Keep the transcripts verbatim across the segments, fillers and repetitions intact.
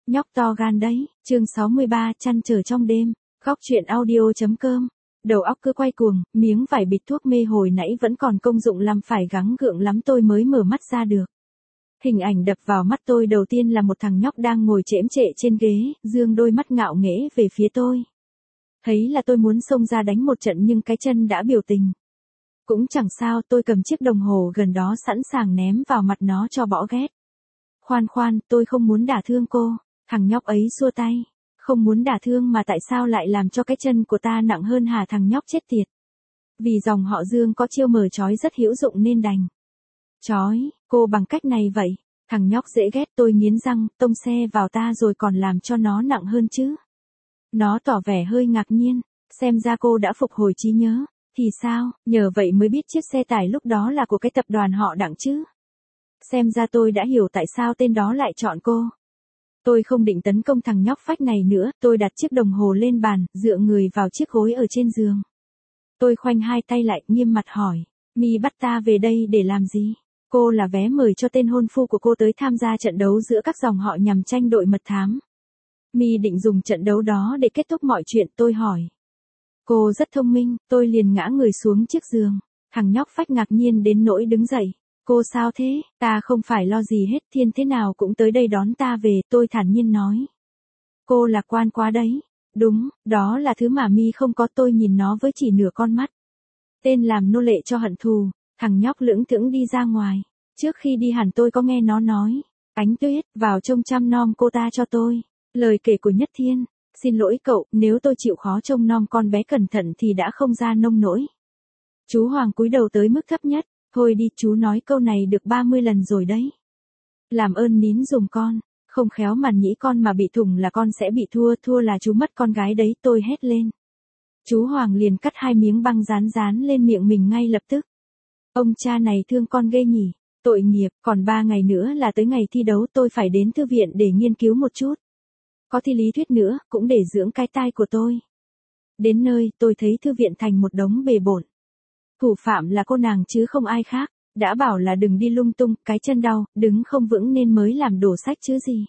Nhóc to gan đấy, chương sáu mươi ba, chăn trở trong đêm, góc truyện audio.com. Đầu óc cứ quay cuồng, miếng vải bịt thuốc mê hồi nãy vẫn còn công dụng làm phải gắng gượng lắm tôi mới mở mắt ra được. Hình ảnh đập vào mắt tôi đầu tiên là một thằng nhóc đang ngồi chễm chệ trên ghế, dương đôi mắt ngạo nghễ về phía tôi. Thấy là tôi muốn xông ra đánh một trận nhưng cái chân đã biểu tình. Cũng chẳng sao, tôi cầm chiếc đồng hồ gần đó sẵn sàng ném vào mặt nó cho bỏ ghét. Khoan khoan, tôi không muốn đả thương cô. Thằng nhóc ấy xua tay. Không muốn đả thương mà tại sao lại làm cho cái chân của ta nặng hơn hả thằng nhóc chết tiệt. Vì dòng họ Dương có chiêu mờ chói rất hữu dụng nên đành. Chói, cô bằng cách này vậy. Thằng nhóc dễ ghét, tôi nghiến răng, tông xe vào ta rồi còn làm cho nó nặng hơn chứ. Nó tỏ vẻ hơi ngạc nhiên, xem ra cô đã phục hồi trí nhớ. Thì sao, nhờ vậy mới biết chiếc xe tải lúc đó là của cái tập đoàn họ Đặng chứ. Xem ra tôi đã hiểu tại sao tên đó lại chọn cô. Tôi không định tấn công thằng nhóc phách này nữa, tôi đặt chiếc đồng hồ lên bàn, dựa người vào chiếc gối ở trên giường. Tôi khoanh hai tay lại, nghiêm mặt hỏi, Mi bắt ta về đây để làm gì? Cô là vé mời cho tên hôn phu của cô tới tham gia trận đấu giữa các dòng họ nhằm tranh đội mật thám. Mi định dùng trận đấu đó để kết thúc mọi chuyện, tôi hỏi. Cô rất thông minh, tôi liền ngã người xuống chiếc giường. Thằng nhóc phách ngạc nhiên đến nỗi đứng dậy. Cô sao thế, ta không phải lo gì hết, Thiên thế nào cũng tới đây đón ta về, tôi thản nhiên nói. Cô lạc quan quá đấy. Đúng, đó là thứ mà Mi không có, tôi nhìn nó với chỉ nửa con mắt. Tên làm nô lệ cho hận thù, thằng nhóc lững thững đi ra ngoài. Trước khi đi hẳn tôi có nghe nó nói, Ánh Tuyết, vào trông chăm nom cô ta cho tôi. Lời kể của Nhất Thiên. Xin lỗi cậu, nếu tôi chịu khó trông nom con bé cẩn thận thì đã không ra nông nỗi. Chú Hoàng cúi đầu tới mức thấp nhất. Thôi đi, chú nói câu này được ba mươi lần rồi đấy. Làm ơn nín dùm con, không khéo màn nhĩ con mà bị thủng là con sẽ bị thua, thua là chú mất con gái đấy, tôi hét lên. Chú Hoàng liền cắt hai miếng băng dán dán lên miệng mình ngay lập tức. Ông cha này thương con ghê nhỉ, tội nghiệp, còn ba ngày nữa là tới ngày thi đấu, tôi phải đến thư viện để nghiên cứu một chút. Có thi lý thuyết nữa, cũng để dưỡng cái tai của tôi. Đến nơi, tôi thấy thư viện thành một đống bề bộn. Thủ phạm là cô nàng chứ không ai khác, đã bảo là đừng đi lung tung, cái chân đau, đứng không vững nên mới làm đổ sách chứ gì.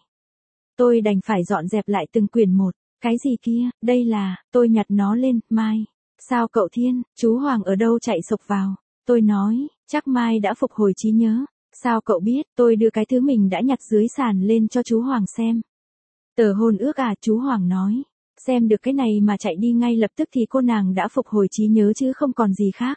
Tôi đành phải dọn dẹp lại từng quyển một, cái gì kia, đây là, tôi nhặt nó lên, Mai. Sao cậu Thiên, chú Hoàng ở đâu chạy sộc vào, tôi nói, chắc Mai đã phục hồi trí nhớ. Sao cậu biết, tôi đưa cái thứ mình đã nhặt dưới sàn lên cho chú Hoàng xem. Tờ hôn ước à, chú Hoàng nói. Xem được cái này mà chạy đi ngay lập tức thì cô nàng đã phục hồi trí nhớ chứ không còn gì khác.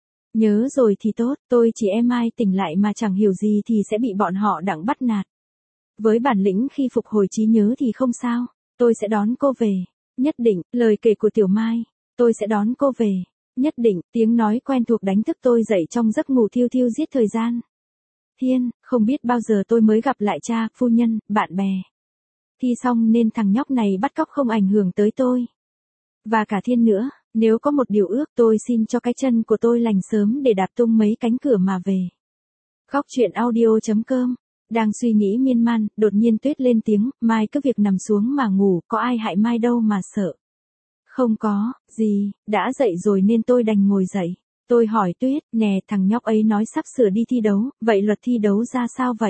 Nhớ rồi thì tốt, tôi chỉ em Mai tỉnh lại mà chẳng hiểu gì thì sẽ bị bọn họ Đặng bắt nạt. Với bản lĩnh khi phục hồi trí nhớ thì không sao, tôi sẽ đón cô về, nhất định, lời kể của Tiểu Mai, tôi sẽ đón cô về, nhất định, tiếng nói quen thuộc đánh thức tôi dậy trong giấc ngủ thiêu thiêu giết thời gian. Thiên, không biết bao giờ tôi mới gặp lại cha, phu nhân, bạn bè. Thi xong nên thằng nhóc này bắt cóc không ảnh hưởng tới tôi. Và cả Thiên nữa. Nếu có một điều ước tôi xin cho cái chân của tôi lành sớm để đạp tung mấy cánh cửa mà về. Góc truyện audio.com. Đang suy nghĩ miên man, đột nhiên Tuyết lên tiếng, Mai cứ việc nằm xuống mà ngủ, có ai hại Mai đâu mà sợ. Không có, gì, đã dậy rồi nên tôi đành ngồi dậy. Tôi hỏi Tuyết, nè thằng nhóc ấy nói sắp sửa đi thi đấu, vậy luật thi đấu ra sao vậy?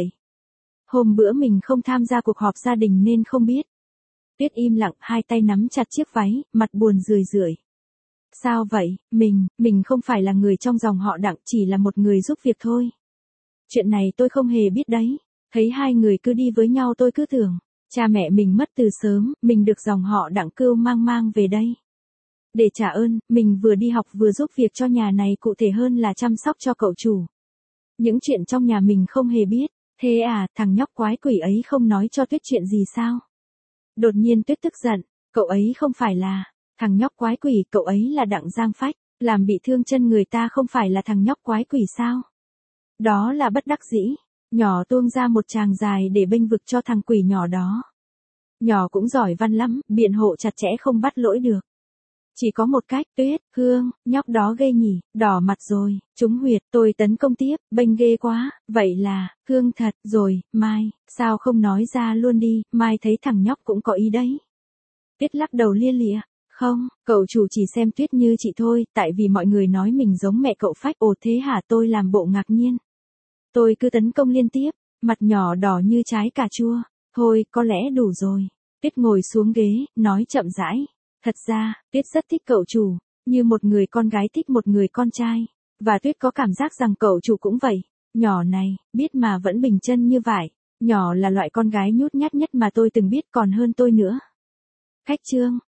Hôm bữa mình không tham gia cuộc họp gia đình nên không biết. Tuyết im lặng, hai tay nắm chặt chiếc váy, mặt buồn rười rượi. Sao vậy, mình, mình không phải là người trong dòng họ Đặng, chỉ là một người giúp việc thôi. Chuyện này tôi không hề biết đấy. Thấy hai người cứ đi với nhau tôi cứ tưởng, cha mẹ mình mất từ sớm, mình được dòng họ Đặng cưu mang mang về đây. Để trả ơn, mình vừa đi học vừa giúp việc cho nhà này, cụ thể hơn là chăm sóc cho cậu chủ. Những chuyện trong nhà mình không hề biết. Thế à, thằng nhóc quái quỷ ấy không nói cho Tuyết chuyện gì sao? Đột nhiên Tuyết tức giận, cậu ấy không phải là... Thằng nhóc quái quỷ, cậu ấy là Đặng Giang Phách, làm bị thương chân người ta không phải là thằng nhóc quái quỷ sao? Đó là bất đắc dĩ, nhỏ tuông ra một tràng dài để bênh vực cho thằng quỷ nhỏ đó. Nhỏ cũng giỏi văn lắm, biện hộ chặt chẽ không bắt lỗi được. Chỉ có một cách, Tuyết, Hương, nhóc đó ghê nhỉ, đỏ mặt rồi, trúng huyệt, tôi tấn công tiếp, bênh ghê quá, vậy là, Hương thật, rồi, Mai, sao không nói ra luôn đi, Mai thấy thằng nhóc cũng có ý đấy. Tuyết lắc đầu lia lịa. Không, cậu chủ chỉ xem Tuyết như chị thôi, tại vì mọi người nói mình giống mẹ cậu Phách. Ồ thế hả, tôi làm bộ ngạc nhiên. Tôi cứ tấn công liên tiếp, mặt nhỏ đỏ như trái cà chua. Thôi, có lẽ đủ rồi. Tuyết ngồi xuống ghế, nói chậm rãi. Thật ra, Tuyết rất thích cậu chủ, như một người con gái thích một người con trai. Và Tuyết có cảm giác rằng cậu chủ cũng vậy. Nhỏ này, biết mà vẫn bình chân như vậy. Nhỏ là loại con gái nhút nhát nhất mà tôi từng biết còn hơn tôi nữa. Khách Trương,